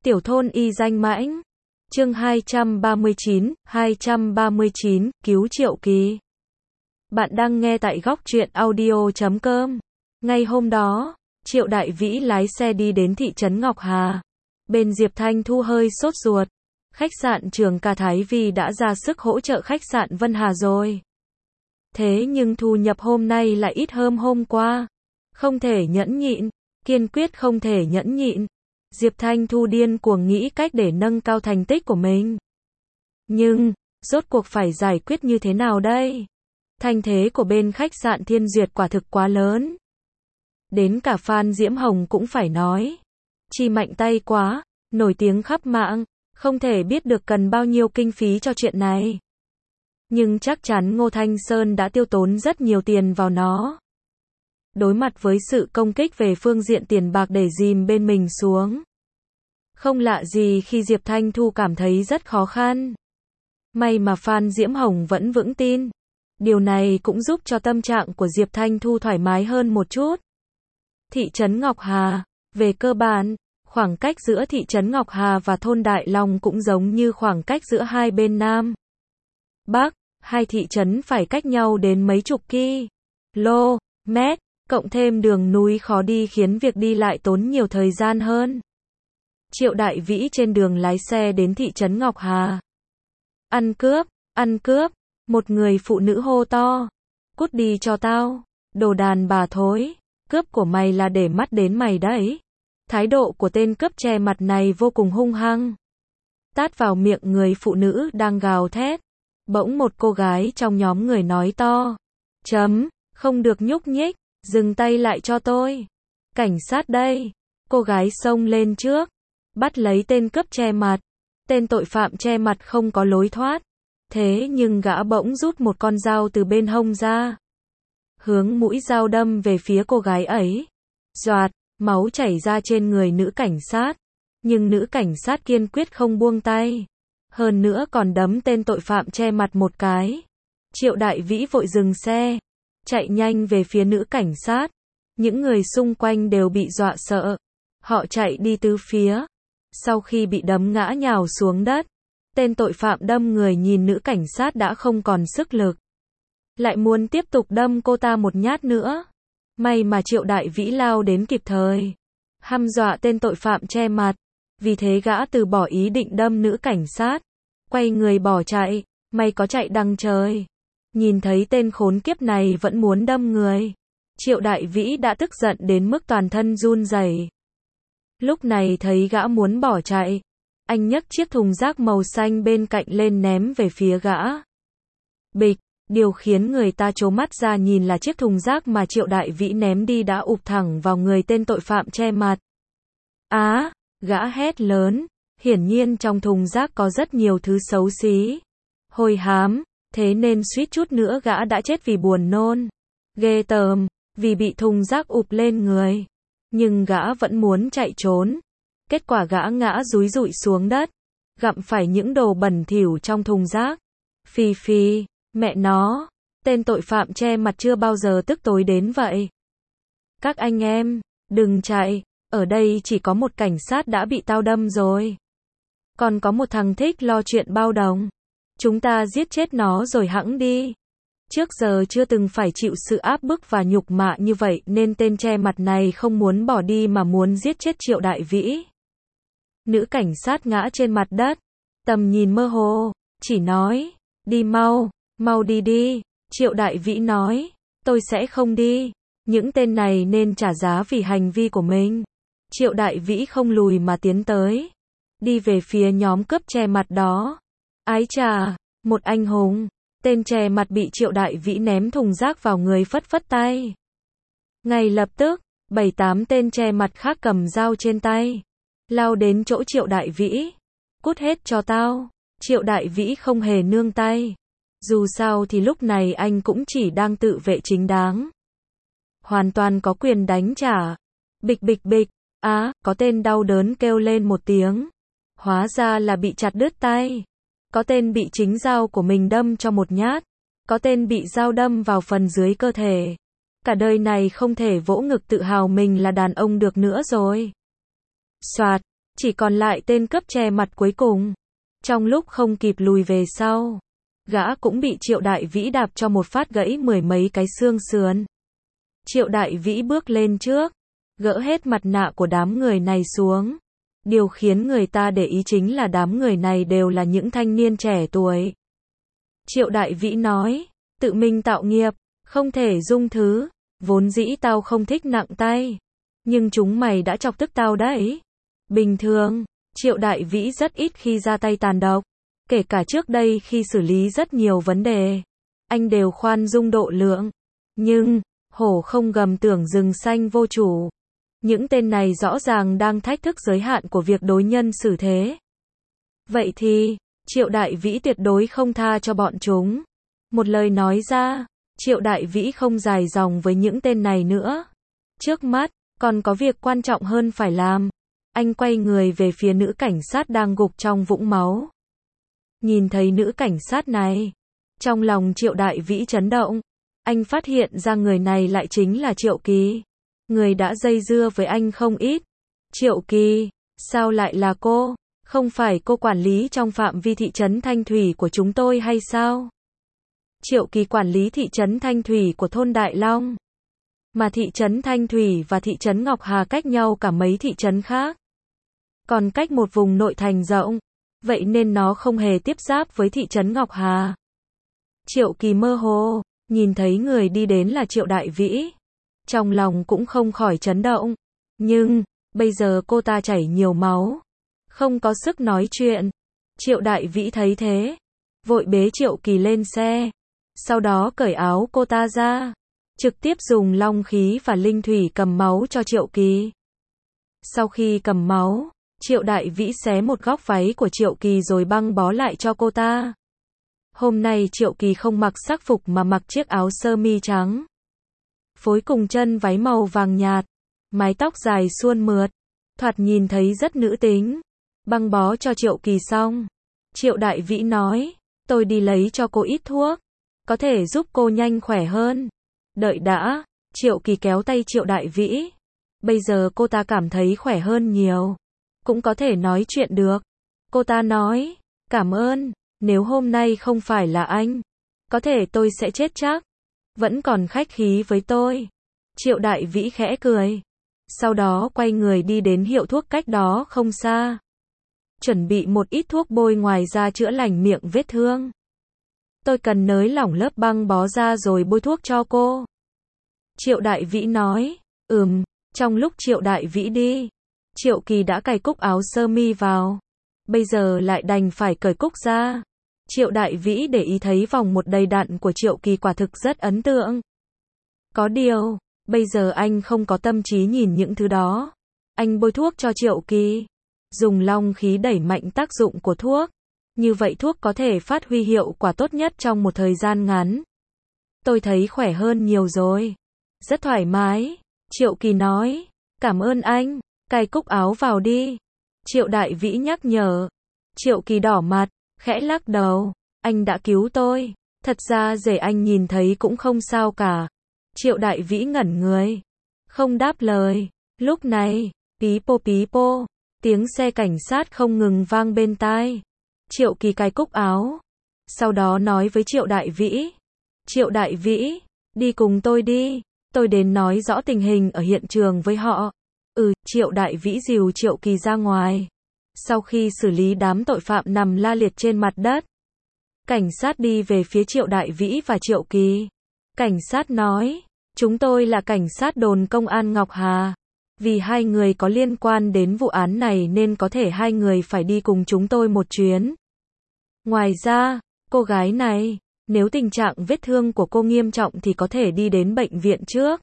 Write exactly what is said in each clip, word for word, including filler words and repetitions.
Tiểu thôn y danh mãnh. Chương hai trăm ba mươi chín, hai trăm ba mươi chín, cứu Triệu Kỳ. Bạn đang nghe tại góc truyện audio chấm com. Ngay hôm đó, Triệu Đại Vĩ lái xe đi đến thị trấn Ngọc Hà. Bên Diệp Thanh Thu hơi sốt ruột. Khách sạn Trường Ca Thái Vi đã ra sức hỗ trợ khách sạn Vân Hà rồi. Thế nhưng thu nhập hôm nay lại ít hơn hôm qua. Không thể nhẫn nhịn, kiên quyết không thể nhẫn nhịn. Diệp Thanh Thu điên cuồng nghĩ cách để nâng cao thành tích của mình. Nhưng, rốt cuộc phải giải quyết như thế nào đây? Thanh thế của bên khách sạn Thiên Duyệt quả thực quá lớn. Đến cả Phan Diễm Hồng cũng phải nói. Chi mạnh tay quá, nổi tiếng khắp mạng, không thể biết được cần bao nhiêu kinh phí cho chuyện này. Nhưng chắc chắn Ngô Thanh Sơn đã tiêu tốn rất nhiều tiền vào nó. Đối mặt với sự công kích về phương diện tiền bạc để dìm bên mình xuống. Không lạ gì khi Diệp Thanh Thu cảm thấy rất khó khăn. May mà Phan Diễm Hồng vẫn vững tin. Điều này cũng giúp cho tâm trạng của Diệp Thanh Thu thoải mái hơn một chút. Thị trấn Ngọc Hà, về cơ bản, khoảng cách giữa thị trấn Ngọc Hà và thôn Đại Long cũng giống như khoảng cách giữa hai bên Nam Bắc, hai thị trấn phải cách nhau đến mấy chục ki-lô-mét, cộng thêm đường núi khó đi khiến việc đi lại tốn nhiều thời gian hơn. Triệu Đại Vĩ trên đường lái xe đến thị trấn Ngọc Hà. Ăn cướp, ăn cướp, một người phụ nữ hô to. Cút đi cho tao, đồ đàn bà thối, cướp của mày là để mắt đến mày đấy. Thái độ của tên cướp che mặt này vô cùng hung hăng. Tát vào miệng người phụ nữ đang gào thét. Bỗng một cô gái trong nhóm người nói to. Chấm, không được nhúc nhích, dừng tay lại cho tôi. Cảnh sát đây. Cô gái xông lên trước. Bắt lấy tên cướp che mặt. Tên tội phạm che mặt không có lối thoát. Thế nhưng gã bỗng rút một con dao từ bên hông ra. Hướng mũi dao đâm về phía cô gái ấy. Doạt, máu chảy ra trên người nữ cảnh sát. Nhưng nữ cảnh sát kiên quyết không buông tay. Hơn nữa còn đấm tên tội phạm che mặt một cái. Triệu Đại Vĩ vội dừng xe. Chạy nhanh về phía nữ cảnh sát. Những người xung quanh đều bị dọa sợ. Họ chạy đi tứ phía. Sau khi bị đấm ngã nhào xuống đất. Tên tội phạm đâm người nhìn nữ cảnh sát đã không còn sức lực. Lại muốn tiếp tục đâm cô ta một nhát nữa. May mà Triệu Đại Vĩ lao đến kịp thời. Hăm dọa tên tội phạm che mặt. Vì thế gã từ bỏ ý định đâm nữ cảnh sát. Quay người bỏ chạy. May có chạy đằng trời. Nhìn thấy tên khốn kiếp này vẫn muốn đâm người. Triệu Đại Vĩ đã tức giận đến mức toàn thân run rẩy. Lúc này thấy gã muốn bỏ chạy. Anh nhấc chiếc thùng rác màu xanh bên cạnh lên ném về phía gã. Bịch, điều khiến người ta trố mắt ra nhìn là chiếc thùng rác mà Triệu Đại Vĩ ném đi đã ụp thẳng vào người tên tội phạm che mặt. Á, gã hét lớn, hiển nhiên trong thùng rác có rất nhiều thứ xấu xí. Hôi hám, thế nên suýt chút nữa gã đã chết vì buồn nôn. Ghê tởm, vì bị thùng rác ụp lên người. Nhưng gã vẫn muốn chạy trốn. Kết quả gã ngã dúi dụi xuống đất. Gặm phải những đồ bẩn thỉu trong thùng rác. Phi phi, mẹ nó, tên tội phạm che mặt chưa bao giờ tức tối đến vậy. Các anh em, đừng chạy, ở đây chỉ có một cảnh sát đã bị tao đâm rồi. Còn có một thằng thích lo chuyện bao đồng. Chúng ta giết chết nó rồi hẵng đi. Trước giờ chưa từng phải chịu sự áp bức và nhục mạ như vậy nên tên che mặt này không muốn bỏ đi mà muốn giết chết Triệu Đại Vĩ. Nữ cảnh sát ngã trên mặt đất. Tầm nhìn mơ hồ, chỉ nói, đi mau, mau đi đi. Triệu Đại Vĩ nói, tôi sẽ không đi. Những tên này nên trả giá vì hành vi của mình. Triệu Đại Vĩ không lùi mà tiến tới. Đi về phía nhóm cướp che mặt đó. Ái chà, một anh hùng. Tên che mặt bị Triệu Đại Vĩ ném thùng rác vào người phất phất tay. Ngay lập tức, bảy tám tên che mặt khác cầm dao trên tay. Lao đến chỗ Triệu Đại Vĩ. Cút hết cho tao. Triệu Đại Vĩ không hề nương tay. Dù sao thì lúc này anh cũng chỉ đang tự vệ chính đáng. Hoàn toàn có quyền đánh trả. Bịch bịch bịch. Á, có tên đau đớn kêu lên một tiếng. Hóa ra là bị chặt đứt tay. Có tên bị chính dao của mình đâm cho một nhát. Có tên bị dao đâm vào phần dưới cơ thể. Cả đời này không thể vỗ ngực tự hào mình là đàn ông được nữa rồi. Soạt, Chỉ còn lại tên cướp che mặt cuối cùng. Trong lúc không kịp lùi về sau, gã cũng bị Triệu Đại Vĩ đạp cho một phát gãy mười mấy cái xương sườn. Triệu Đại Vĩ bước lên trước, gỡ hết mặt nạ của đám người này xuống. Điều khiến người ta để ý chính là đám người này đều là những thanh niên trẻ tuổi. Triệu Đại Vĩ nói, tự mình tạo nghiệp, không thể dung thứ, vốn dĩ tao không thích nặng tay, nhưng chúng mày đã chọc tức tao đấy. Bình thường, Triệu Đại Vĩ rất ít khi ra tay tàn độc, kể cả trước đây khi xử lý rất nhiều vấn đề, anh đều khoan dung độ lượng. Nhưng, hổ không gầm tưởng rừng xanh vô chủ. Những tên này rõ ràng đang thách thức giới hạn của việc đối nhân xử thế. Vậy thì, Triệu Đại Vĩ tuyệt đối không tha cho bọn chúng. Một lời nói ra, Triệu Đại Vĩ không dài dòng với những tên này nữa. Trước mắt, còn có việc quan trọng hơn phải làm. Anh quay người về phía nữ cảnh sát đang gục trong vũng máu. Nhìn thấy nữ cảnh sát này, trong lòng Triệu Đại Vĩ chấn động. Anh phát hiện ra người này lại chính là Triệu Kỳ, người đã dây dưa với anh không ít. Triệu Kỳ, sao lại là cô? Không phải cô quản lý trong phạm vi thị trấn Thanh Thủy của chúng tôi hay sao? Triệu Kỳ quản lý thị trấn Thanh Thủy của thôn Đại Long. Mà thị trấn Thanh Thủy và thị trấn Ngọc Hà cách nhau cả mấy thị trấn khác. Còn cách một vùng nội thành rộng, vậy nên nó không hề tiếp giáp với thị trấn Ngọc Hà. Triệu Kỳ mơ hồ, nhìn thấy người đi đến là Triệu Đại Vĩ. Trong lòng cũng không khỏi chấn động. Nhưng, bây giờ cô ta chảy nhiều máu, không có sức nói chuyện. Triệu Đại Vĩ thấy thế, vội bế Triệu Kỳ lên xe. Sau đó cởi áo cô ta ra, trực tiếp dùng long khí và linh thủy cầm máu cho Triệu Kỳ. Sau khi cầm máu, Triệu Đại Vĩ xé một góc váy của Triệu Kỳ rồi băng bó lại cho cô ta. Hôm nay Triệu Kỳ không mặc sắc phục mà mặc chiếc áo sơ mi trắng, phối cùng chân váy màu vàng nhạt, mái tóc dài suôn mượt, thoạt nhìn thấy rất nữ tính. Băng bó cho Triệu Kỳ xong, Triệu Đại Vĩ nói, tôi đi lấy cho cô ít thuốc, có thể giúp cô nhanh khỏe hơn. Đợi đã, Triệu Kỳ kéo tay Triệu Đại Vĩ. Bây giờ cô ta cảm thấy khỏe hơn nhiều, cũng có thể nói chuyện được. Cô ta nói, cảm ơn, nếu hôm nay không phải là anh, có thể tôi sẽ chết chắc. Vẫn còn khách khí với tôi. Triệu Đại Vĩ khẽ cười. Sau đó quay người đi đến hiệu thuốc cách đó không xa. Chuẩn bị một ít thuốc bôi ngoài da chữa lành miệng vết thương. Tôi cần nới lỏng lớp băng bó ra rồi bôi thuốc cho cô. Triệu Đại Vĩ nói, ừm, trong lúc Triệu Đại Vĩ đi, Triệu Kỳ đã cài cúc áo sơ mi vào. Bây giờ lại đành phải cởi cúc ra. Triệu Đại Vĩ để ý thấy vòng một đầy đặn của Triệu Kỳ quả thực rất ấn tượng. Có điều, bây giờ anh không có tâm trí nhìn những thứ đó. Anh bôi thuốc cho Triệu Kỳ, dùng long khí đẩy mạnh tác dụng của thuốc. Như vậy thuốc có thể phát huy hiệu quả tốt nhất trong một thời gian ngắn. Tôi thấy khỏe hơn nhiều rồi. Rất thoải mái. Triệu Kỳ nói, cảm ơn anh, cài cúc áo vào đi. Triệu Đại Vĩ nhắc nhở. Triệu Kỳ đỏ mặt, khẽ lắc đầu, anh đã cứu tôi, thật ra để anh nhìn thấy cũng không sao cả. Triệu Đại Vĩ ngẩn người, không đáp lời. Lúc này, pí pô pí pô, tiếng xe cảnh sát không ngừng vang bên tai. Triệu Kỳ cài cúc áo, sau đó nói với Triệu Đại Vĩ, Triệu Đại Vĩ, đi cùng tôi đi, tôi đến nói rõ tình hình ở hiện trường với họ. Ừ, Triệu Đại Vĩ dìu Triệu Kỳ ra ngoài. Sau khi xử lý đám tội phạm nằm la liệt trên mặt đất, cảnh sát đi về phía Triệu Đại Vĩ và Triệu Kỳ. Cảnh sát nói, chúng tôi là cảnh sát đồn công an Ngọc Hà. Vì hai người có liên quan đến vụ án này nên có thể hai người phải đi cùng chúng tôi một chuyến. Ngoài ra, cô gái này, nếu tình trạng vết thương của cô nghiêm trọng thì có thể đi đến bệnh viện trước.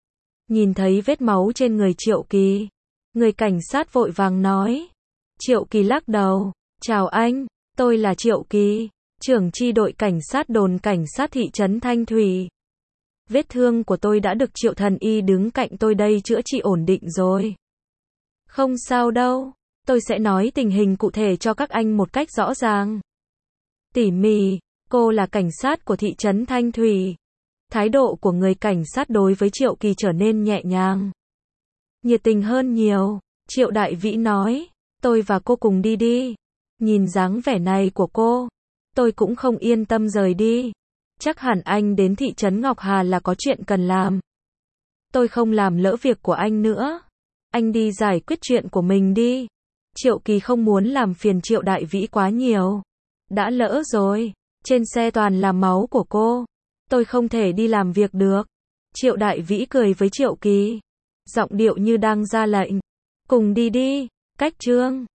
Nhìn thấy vết máu trên người Triệu Kỳ, người cảnh sát vội vàng nói. Triệu Kỳ lắc đầu, chào anh, tôi là Triệu Kỳ, trưởng chi đội cảnh sát đồn cảnh sát thị trấn Thanh Thủy. Vết thương của tôi đã được Triệu thần y đứng cạnh tôi đây chữa trị ổn định rồi. Không sao đâu, tôi sẽ nói tình hình cụ thể cho các anh một cách rõ ràng, tỉ mỉ. Cô là cảnh sát của thị trấn Thanh Thủy. Thái độ của người cảnh sát đối với Triệu Kỳ trở nên nhẹ nhàng, nhiệt tình hơn nhiều. Triệu Đại Vĩ nói, Tôi và cô cùng đi đi. Nhìn dáng vẻ này của cô, tôi cũng không yên tâm rời đi. Chắc hẳn anh đến thị trấn Ngọc Hà là có chuyện cần làm. Tôi không làm lỡ việc của anh nữa. Anh đi giải quyết chuyện của mình đi. Triệu Kỳ không muốn làm phiền Triệu Đại Vĩ quá nhiều. Đã lỡ rồi, trên xe toàn là máu của cô. Tôi không thể đi làm việc được. Triệu Đại Vĩ cười với Triệu Kỳ, giọng điệu như đang ra lệnh. Cùng đi đi, cách chương.